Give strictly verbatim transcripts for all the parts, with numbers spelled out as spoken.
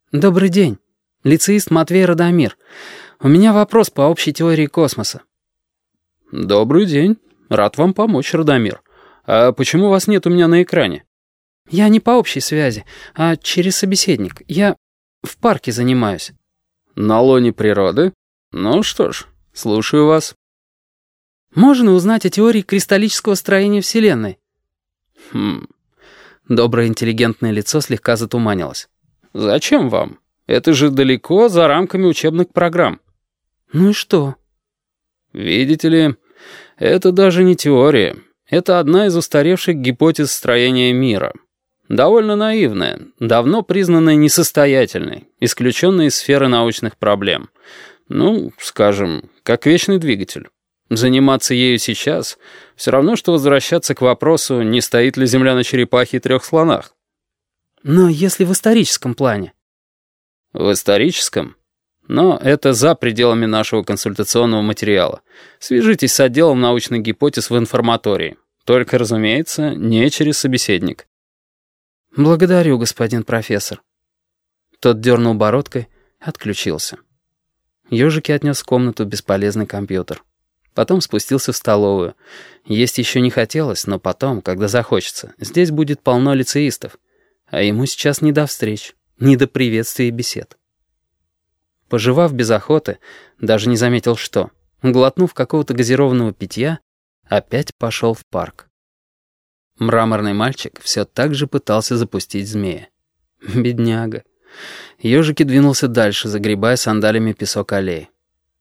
Добрый день. Лицеист Матвей Радомир. У меня вопрос по общей теории космоса. Добрый день. Рад вам помочь, Радомир. А почему вас нет у меня на экране? Я не по общей связи, а через собеседник. Я в парке занимаюсь. На лоне природы? Ну что ж, слушаю вас. Можно узнать о теории кристаллического строения Вселенной? Хм. Доброе интеллигентное лицо слегка затуманилось. Зачем вам? Это же далеко за рамками учебных программ. Ну и что? Видите ли, это даже не теория. Это одна из устаревших гипотез строения мира. Довольно наивная, давно признанная несостоятельной, исключенная из сферы научных проблем. Ну, скажем, как вечный двигатель. Заниматься ею сейчас все равно, что возвращаться к вопросу, не стоит ли Земля на черепахе и трех слонах. Но если в историческом плане? В историческом? Но это за пределами нашего консультационного материала. Свяжитесь с отделом научных гипотез в информатории. Только, разумеется, не через собеседник. Благодарю, господин профессор. Тот дернул бородкой, отключился. Ёжики отнес в комнату бесполезный компьютер. Потом спустился в столовую. Есть еще не хотелось, но потом, когда захочется, здесь будет полно лицеистов. А ему сейчас не до встреч, не до приветствий и бесед. Пожевав без охоты, даже не заметил что, глотнув какого-то газированного питья, опять пошел в парк. Мраморный мальчик все так же пытался запустить змея. Бедняга. Ёжики двинулся дальше, загребая сандалями песок аллеи.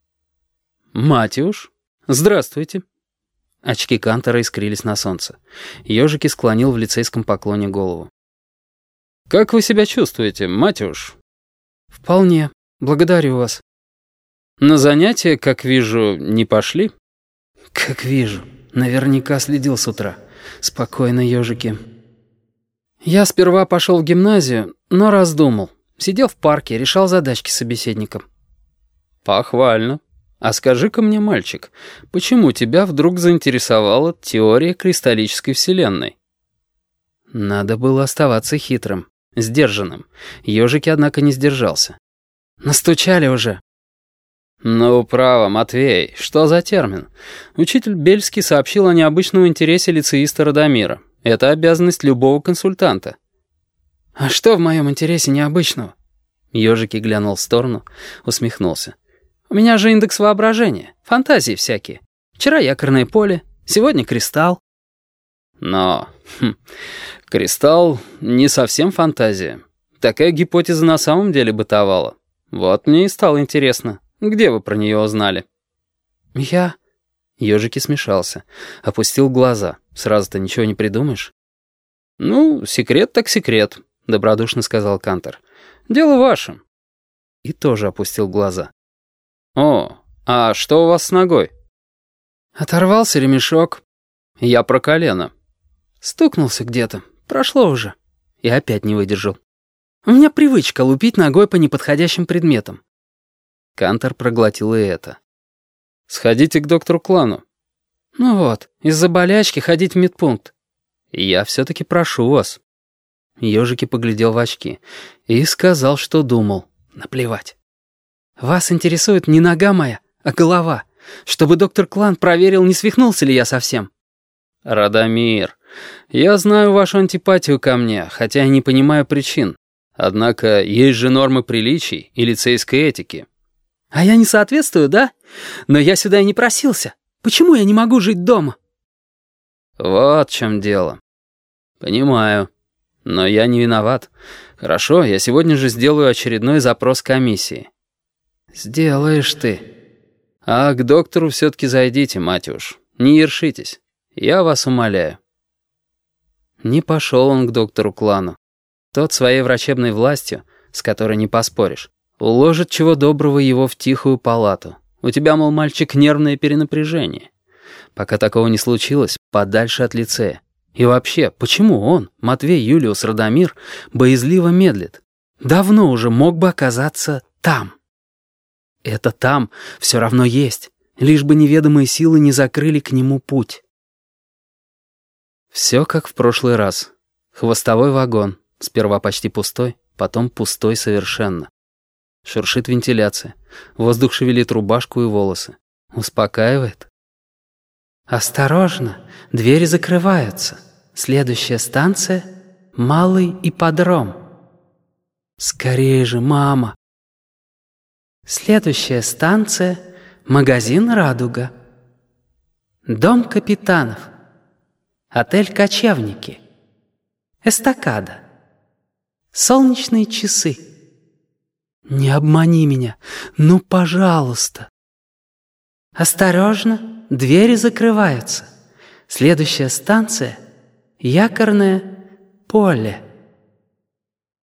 «Матюш, здравствуйте». Очки Кантора искрились на солнце. Ёжики склонил в лицейском поклоне голову. «Как вы себя чувствуете, Матюш?» «Вполне. Благодарю вас». «На занятия, как вижу, не пошли?» «Как вижу. Наверняка следил с утра. Спокойно, ёжики». «Я сперва пошел в гимназию, но раздумал. Сидел в парке, решал задачки с собеседником». «Похвально. А скажи-ка мне, мальчик, почему тебя вдруг заинтересовала теория кристаллической вселенной?» Надо было оставаться хитрым, сдержанным. Ёжики, однако, не сдержался. «Настучали уже». «Ну, право, Матвей, что за термин? Учитель Бельский сообщил о необычном интересе лицеиста Радомира. Это обязанность любого консультанта». «А что в моем интересе необычного?» Ёжики глянул в сторону, усмехнулся. «У меня же индекс воображения, фантазии всякие. Вчера якорное поле, сегодня кристалл». Но хм, кристалл не совсем фантазия. Такая гипотеза на самом деле бытовала. Вот мне и стало интересно, где вы про нее узнали?» «Я...» Ёжики смешался, опустил глаза. Сразу-то ничего не придумаешь. «Ну, секрет так секрет», — добродушно сказал Кантор. «Дело ваше». И тоже опустил глаза. «О, а что у вас с ногой?» «Оторвался ремешок». «Я про колено». «Стукнулся где-то. Прошло уже». И опять не выдержал. «У меня привычка лупить ногой по неподходящим предметам». Кантор проглотил и это. «Сходите к доктору Клану». «Ну вот, из-за болячки ходить в медпункт». «Я все-таки прошу вас». Ёжики поглядел в очки и сказал, что думал. Наплевать. «Вас интересует не нога моя, а голова. Чтобы доктор Клан проверил, не свихнулся ли я совсем». «Радомир, я знаю вашу антипатию ко мне, хотя и не понимаю причин. Однако есть же нормы приличий и лицейской этики». «А я не соответствую, да? Но я сюда и не просился. Почему я не могу жить дома?» «Вот в чем дело. Понимаю. Но я не виноват. Хорошо, я сегодня же сделаю очередной запрос комиссии». «Сделаешь ты». «А к доктору все-таки зайдите, Матюш. Не ершитесь. Я вас умоляю». Не пошел он к доктору Клану. Тот своей врачебной властью, с которой не поспоришь, уложит чего доброго его в тихую палату. У тебя, мол, мальчик, нервное перенапряжение. Пока такого не случилось, подальше от лицея. И вообще, почему он, Матвей Юлиус Радомир, боязливо медлит? Давно уже мог бы оказаться там. Это там все равно есть, лишь бы неведомые силы не закрыли к нему путь. Все как в прошлый раз. Хвостовой вагон, сперва почти пустой, потом пустой совершенно. Шуршит вентиляция. Воздух шевелит рубашку и волосы. Успокаивает. «Осторожно, двери закрываются. Следующая станция — Малый ипподром». «Скорее же, мама!» «Следующая станция — магазин «Радуга». Дом капитанов. Отель «Кочевники». Эстакада. Солнечные часы. Не обмани меня, ну, пожалуйста. Осторожно, двери закрываются. Следующая станция — Якорное поле.